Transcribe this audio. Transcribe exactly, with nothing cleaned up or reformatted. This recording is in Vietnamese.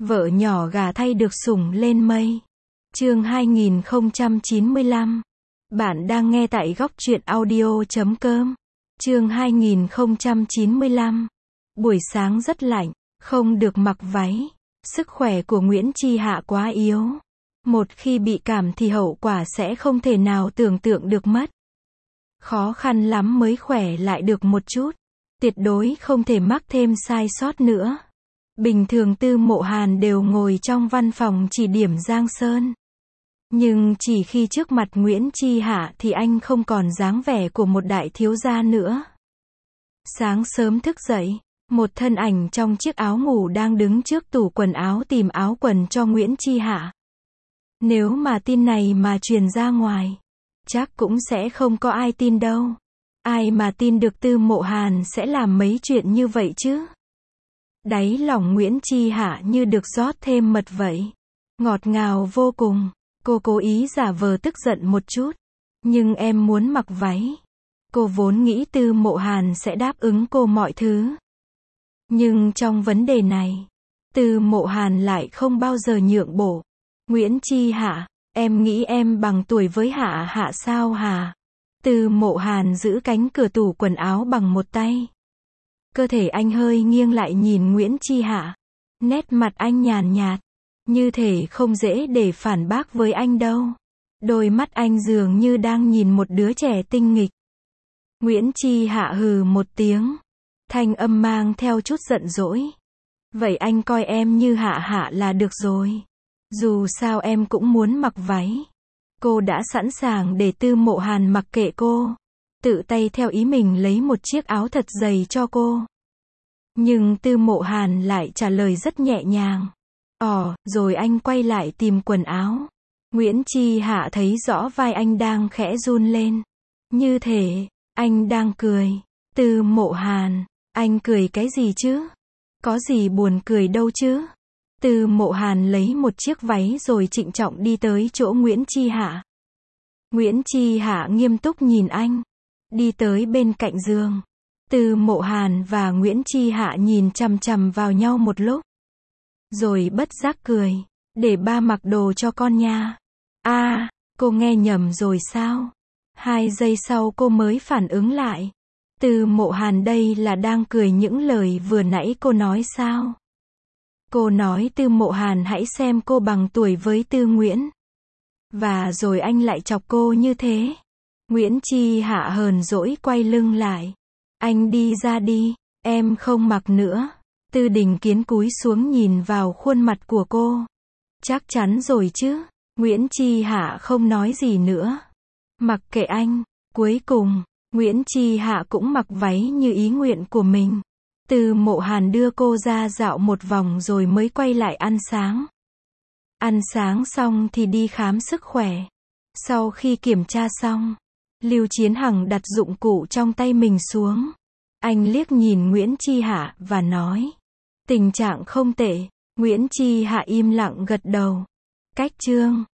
Vợ nhỏ gà thay được sủng lên mây. Chương hai nghìn không trăm chín mươi lăm. Bạn đang nghe tại góc truyện audio chấm com. Chương hai nghìn không trăm chín mươi lăm. Buổi sáng rất lạnh, không được mặc váy. Sức khỏe của Nguyễn Chi Hạ quá yếu. Một khi bị cảm thì hậu quả sẽ không thể nào tưởng tượng được mất. Khó khăn lắm mới khỏe lại được một chút. Tuyệt đối không thể mắc thêm sai sót nữa. Bình thường Tư Mộ Hàn đều ngồi trong văn phòng chỉ điểm Giang Sơn. Nhưng chỉ khi trước mặt Nguyễn Chi Hạ thì anh không còn dáng vẻ của một đại thiếu gia nữa. Sáng sớm thức dậy, một thân ảnh trong chiếc áo ngủ đang đứng trước tủ quần áo tìm áo quần cho Nguyễn Chi Hạ. Nếu mà tin này mà truyền ra ngoài, chắc cũng sẽ không có ai tin đâu. Ai mà tin được Tư Mộ Hàn sẽ làm mấy chuyện như vậy chứ? Đáy lòng Nguyễn Chi Hạ như được rót thêm mật vậy. Ngọt ngào vô cùng. Cô cố ý giả vờ tức giận một chút. Nhưng em muốn mặc váy. Cô vốn nghĩ Tư Mộ Hàn sẽ đáp ứng cô mọi thứ. Nhưng trong vấn đề này, Tư Mộ Hàn lại không bao giờ nhượng bộ. Nguyễn Chi Hạ, em nghĩ em bằng tuổi với Hạ Hạ sao hả? Tư Mộ Hàn giữ cánh cửa tủ quần áo bằng một tay. Cơ thể anh hơi nghiêng lại nhìn Nguyễn Chi Hạ. Nét mặt anh nhàn nhạt, như thể không dễ để phản bác với anh đâu. Đôi mắt anh dường như đang nhìn một đứa trẻ tinh nghịch. Nguyễn Chi Hạ hừ một tiếng. Thanh âm mang theo chút giận dỗi. Vậy anh coi em như Hạ Hạ là được rồi. Dù sao em cũng muốn mặc váy. Cô đã sẵn sàng để Tư Mộ Hàn mặc kệ cô. Tự tay theo ý mình lấy một chiếc áo thật dày cho cô. Nhưng Tư Mộ Hàn lại trả lời rất nhẹ nhàng. Ồ, rồi anh quay lại tìm quần áo. Nguyễn Chi Hạ thấy rõ vai anh đang khẽ run lên. Như thể, anh đang cười. Tư Mộ Hàn, anh cười cái gì chứ? Có gì buồn cười đâu chứ? Tư Mộ Hàn lấy một chiếc váy rồi trịnh trọng đi tới chỗ Nguyễn Chi Hạ. Nguyễn Chi Hạ nghiêm túc nhìn anh. Đi tới bên cạnh giường. Tư Mộ Hàn và Nguyễn Chi Hạ nhìn chằm chằm vào nhau một lúc. Rồi bất giác cười. Để ba mặc đồ cho con nha. A, à, cô nghe nhầm rồi sao? Hai giây sau cô mới phản ứng lại. Tư Mộ Hàn đây là đang cười những lời vừa nãy cô nói sao? Cô nói Tư Mộ Hàn hãy xem cô bằng tuổi với Tư Nguyễn. Và rồi anh lại chọc cô như thế. Nguyễn Chi Hạ hờn dỗi quay lưng lại. Anh đi ra đi, em không mặc nữa. Tư Đình Kiến cúi xuống nhìn vào khuôn mặt của cô. Chắc chắn rồi chứ. Nguyễn Chi Hạ không nói gì nữa. Mặc kệ anh. Cuối cùng, Nguyễn Chi Hạ cũng mặc váy như ý nguyện của mình. Tư Mộ Hàn đưa cô ra dạo một vòng rồi mới quay lại ăn sáng. Ăn sáng xong thì đi khám sức khỏe. Sau khi kiểm tra xong, Lưu Chiến Hằng đặt dụng cụ trong tay mình xuống. Anh liếc nhìn Nguyễn Chi Hạ và nói. Tình trạng không tệ. Nguyễn Chi Hạ im lặng gật đầu. Cách Trương,